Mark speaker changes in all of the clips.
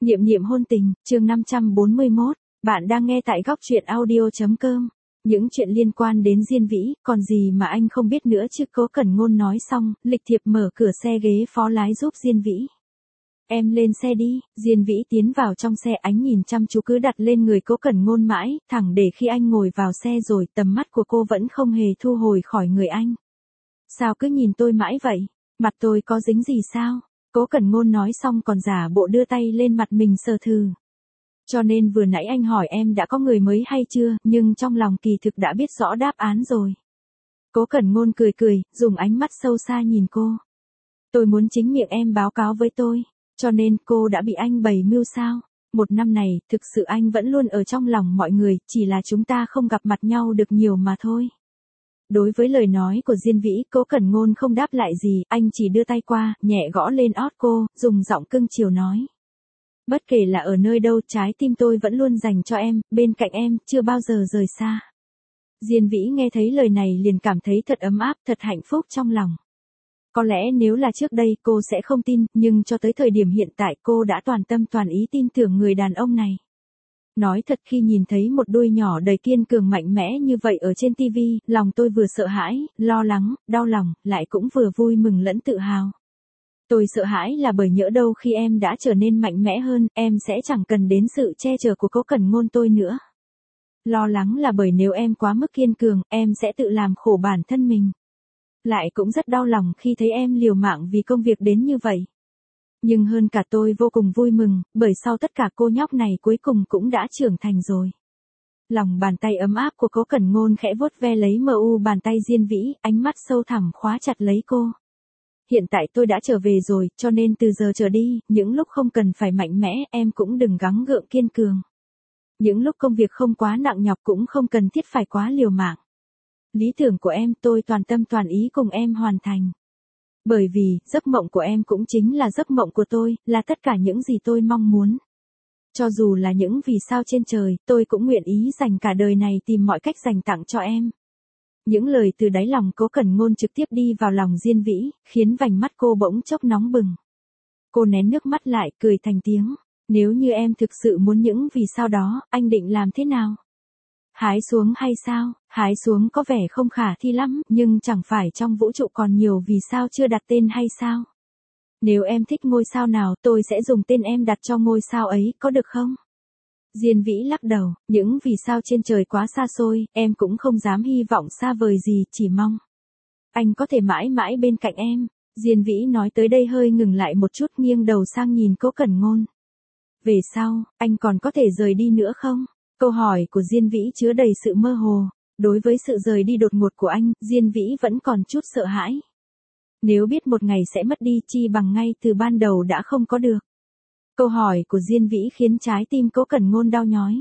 Speaker 1: Niệm niệm hôn tình, chương 541, bạn đang nghe tại góc truyện audio.com. Những chuyện liên quan đến Diên Vĩ, còn gì mà anh không biết nữa chứ. Cố Cẩn Ngôn nói xong, lịch thiệp mở cửa xe ghế phó lái giúp Diên Vĩ. Em lên xe đi. Diên Vĩ tiến vào trong xe, ánh nhìn chăm chú cứ đặt lên người Cố Cẩn Ngôn mãi, thẳng để khi anh ngồi vào xe rồi tầm mắt của cô vẫn không hề thu hồi khỏi người anh. Sao cứ nhìn tôi mãi vậy? Mặt tôi có dính gì sao? Cố Cẩn Ngôn nói xong còn giả bộ đưa tay lên mặt mình sờ thử. Cho nên vừa nãy anh hỏi em đã có người mới hay chưa, nhưng trong lòng kỳ thực đã biết rõ đáp án rồi. Cố Cẩn Ngôn cười cười, dùng ánh mắt sâu xa nhìn cô. Tôi muốn chính miệng em báo cáo với tôi, cho nên cô đã bị anh bày mưu sao? Một năm này, thực sự anh vẫn luôn ở trong lòng mọi người, chỉ là chúng ta không gặp mặt nhau được nhiều mà thôi. Đối với lời nói của Diên Vĩ, Cố Cẩn Ngôn không đáp lại gì, anh chỉ đưa tay qua, nhẹ gõ lên ót cô, dùng giọng cưng chiều nói. Bất kể là ở nơi đâu, trái tim tôi vẫn luôn dành cho em, bên cạnh em, chưa bao giờ rời xa. Diên Vĩ nghe thấy lời này liền cảm thấy thật ấm áp, thật hạnh phúc trong lòng. Có lẽ nếu là trước đây cô sẽ không tin, nhưng cho tới thời điểm hiện tại cô đã toàn tâm toàn ý tin tưởng người đàn ông này. Nói thật, khi nhìn thấy một đôi nhỏ đầy kiên cường mạnh mẽ như vậy ở trên TV, lòng tôi vừa sợ hãi, lo lắng, đau lòng, lại cũng vừa vui mừng lẫn tự hào. Tôi sợ hãi là bởi nhỡ đâu khi em đã trở nên mạnh mẽ hơn, em sẽ chẳng cần đến sự che chở của Cố Cẩn Ngôn tôi nữa. Lo lắng là bởi nếu em quá mức kiên cường, em sẽ tự làm khổ bản thân mình. Lại cũng rất đau lòng khi thấy em liều mạng vì công việc đến như vậy. Nhưng hơn cả tôi vô cùng vui mừng, bởi sau tất cả cô nhóc này cuối cùng cũng đã trưởng thành rồi. Lòng bàn tay ấm áp của Cố Cẩn Ngôn khẽ vuốt ve lấy mờ u bàn tay Diên Vĩ, ánh mắt sâu thẳm khóa chặt lấy cô. Hiện tại tôi đã trở về rồi, cho nên từ giờ trở đi, những lúc không cần phải mạnh mẽ, em cũng đừng gắng gượng kiên cường. Những lúc công việc không quá nặng nhọc cũng không cần thiết phải quá liều mạng. Lý tưởng của em tôi toàn tâm toàn ý cùng em hoàn thành. Bởi vì, giấc mộng của em cũng chính là giấc mộng của tôi, là tất cả những gì tôi mong muốn. Cho dù là những vì sao trên trời, tôi cũng nguyện ý dành cả đời này tìm mọi cách dành tặng cho em. Những lời từ đáy lòng Cố Cẩn Ngôn trực tiếp đi vào lòng Diên Vĩ, khiến vành mắt cô bỗng chốc nóng bừng. Cô nén nước mắt lại, cười thành tiếng. Nếu như em thực sự muốn những vì sao đó, anh định làm thế nào? Hái xuống hay sao? Hái xuống có vẻ không khả thi lắm, nhưng chẳng phải trong vũ trụ còn nhiều vì sao chưa đặt tên hay sao? Nếu em thích ngôi sao nào, tôi sẽ dùng tên em đặt cho ngôi sao ấy, có được không? Diên Vĩ lắc đầu, những vì sao trên trời quá xa xôi, em cũng không dám hy vọng xa vời gì, chỉ mong anh có thể mãi mãi bên cạnh em. Diên Vĩ nói tới đây hơi ngừng lại một chút, nghiêng đầu sang nhìn Cố Cẩn Ngôn. Về sau, anh còn có thể rời đi nữa không? Câu hỏi của Diên Vĩ chứa đầy sự mơ hồ. Đối với sự rời đi đột ngột của anh, Diên Vĩ vẫn còn chút sợ hãi. Nếu biết một ngày sẽ mất đi, chi bằng ngay từ ban đầu đã không có được. Câu hỏi của Diên Vĩ khiến trái tim Cố Cẩn Ngôn đau nhói.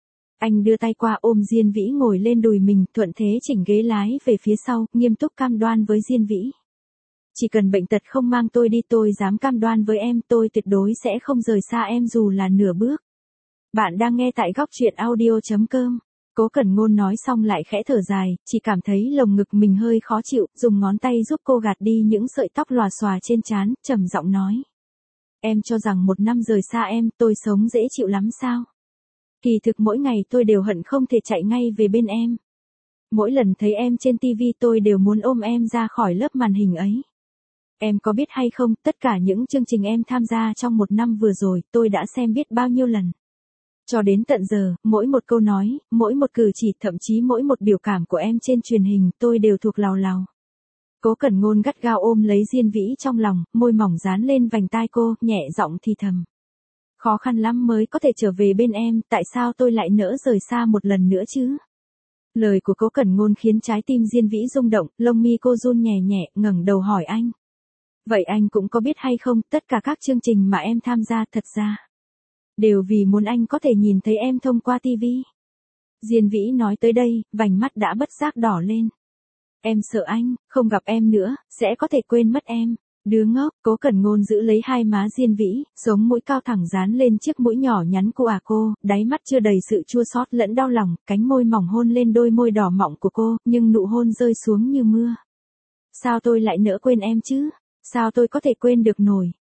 Speaker 1: Anh đưa tay qua ôm Diên Vĩ ngồi lên đùi mình, thuận thế chỉnh ghế lái về phía sau, nghiêm túc cam đoan với Diên Vĩ. Chỉ cần bệnh tật không mang tôi đi, tôi dám cam đoan với em, tôi tuyệt đối sẽ không rời xa em dù là nửa bước. Bạn đang nghe tại góc truyện audio.com. Cố Cẩn Ngôn nói xong lại khẽ thở dài, chỉ cảm thấy lồng ngực mình hơi khó chịu, dùng ngón tay giúp cô gạt đi những sợi tóc lòa xòa trên trán, trầm giọng nói. Em cho rằng một năm rời xa em, tôi sống dễ chịu lắm sao? Kỳ thực mỗi ngày tôi đều hận không thể chạy ngay về bên em. Mỗi lần thấy em trên TV tôi đều muốn ôm em ra khỏi lớp màn hình ấy. Em có biết hay không, tất cả những chương trình em tham gia trong một năm vừa rồi, tôi đã xem biết bao nhiêu lần. Cho đến tận giờ, mỗi một câu nói, mỗi một cử chỉ, thậm chí mỗi một biểu cảm của em trên truyền hình, tôi đều thuộc lào lào. Cố Cẩn Ngôn gắt gao ôm lấy Diên Vĩ trong lòng, môi mỏng dán lên vành tai cô, nhẹ giọng thì thầm. Khó khăn lắm mới có thể trở về bên em, tại sao tôi lại nỡ rời xa một lần nữa chứ? Lời của Cố Cẩn Ngôn khiến trái tim Diên Vĩ rung động, lông mi cô run nhẹ nhẹ, ngẩng đầu hỏi anh. Vậy anh cũng có biết hay không, tất cả các chương trình mà em tham gia thật ra đều vì muốn anh có thể nhìn thấy em thông qua TV. Diên Vĩ nói tới đây, vành mắt đã bất giác đỏ lên. Em sợ anh, không gặp em nữa, sẽ có thể quên mất em. Đứa ngốc. Cố Cẩn Ngôn giữ lấy hai má Diên Vĩ, sống mũi cao thẳng dán lên chiếc mũi nhỏ nhắn của cô, đáy mắt chưa đầy sự chua xót lẫn đau lòng, cánh môi mỏng hôn lên đôi môi đỏ mọng của cô, nhưng nụ hôn rơi xuống như mưa. Sao tôi lại nỡ quên em chứ? Sao tôi có thể quên được nổi?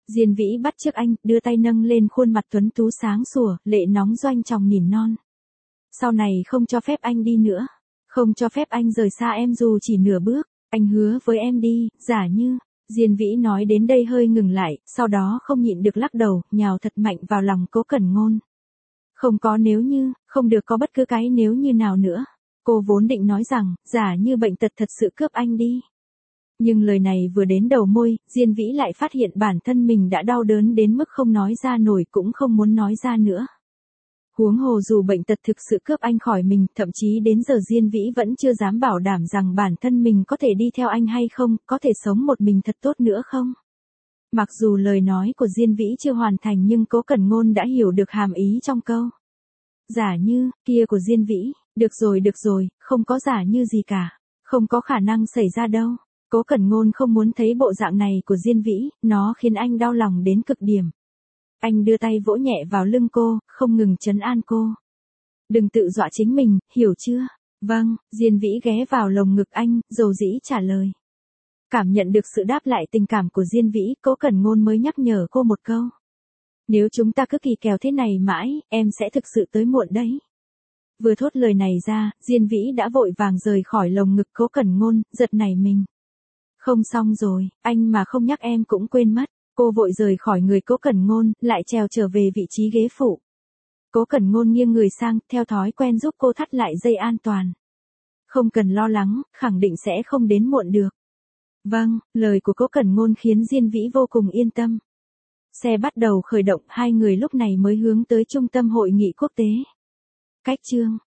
Speaker 1: Diên Vĩ bắt chước anh, đưa tay nâng lên khuôn mặt tuấn tú sáng sủa, lệ nóng doanh tròng nỉ non. Sau này không cho phép anh đi nữa. Không cho phép anh rời xa em dù chỉ nửa bước. Anh hứa với em đi, giả như. Diên Vĩ nói đến đây hơi ngừng lại, sau đó không nhịn được lắc đầu, nhào thật mạnh vào lòng Cố Cẩn Ngôn. Không có nếu như, không được có bất cứ cái nếu như nào nữa. Cô vốn định nói rằng, giả như bệnh tật thật sự cướp anh đi. Nhưng lời này vừa đến đầu môi, Diên Vĩ lại phát hiện bản thân mình đã đau đớn đến mức không nói ra nổi cũng không muốn nói ra nữa. Huống hồ dù bệnh tật thực sự cướp anh khỏi mình, thậm chí đến giờ Diên Vĩ vẫn chưa dám bảo đảm rằng bản thân mình có thể đi theo anh hay không, có thể sống một mình thật tốt nữa không. Mặc dù lời nói của Diên Vĩ chưa hoàn thành nhưng Cố Cẩn Ngôn đã hiểu được hàm ý trong câu. Giả như, kia của Diên Vĩ, được rồi, không có giả như gì cả, không có khả năng xảy ra đâu. Cố Cẩn Ngôn không muốn thấy bộ dạng này của Diên Vĩ, nó khiến anh đau lòng đến cực điểm. Anh đưa tay vỗ nhẹ vào lưng cô, không ngừng trấn an cô. Đừng tự dọa chính mình, hiểu chưa? Vâng, Diên Vĩ ghé vào lồng ngực anh, dầu dĩ trả lời. Cảm nhận được sự đáp lại tình cảm của Diên Vĩ, Cố Cẩn Ngôn mới nhắc nhở cô một câu. Nếu chúng ta cứ kỳ kèo thế này mãi, em sẽ thực sự tới muộn đấy. Vừa thốt lời này ra, Diên Vĩ đã vội vàng rời khỏi lồng ngực Cố Cẩn Ngôn, giật nảy mình. Không xong rồi, anh mà không nhắc em cũng quên mất. Cô vội rời khỏi người Cố Cẩn Ngôn, lại trèo trở về vị trí ghế phụ. Cố Cẩn Ngôn nghiêng người sang, theo thói quen giúp cô thắt lại dây an toàn. Không cần lo lắng, khẳng định sẽ không đến muộn được. Vâng, lời của Cố Cẩn Ngôn khiến Diên Vĩ vô cùng yên tâm. Xe bắt đầu khởi động, hai người lúc này mới hướng tới trung tâm hội nghị quốc tế. Cách chương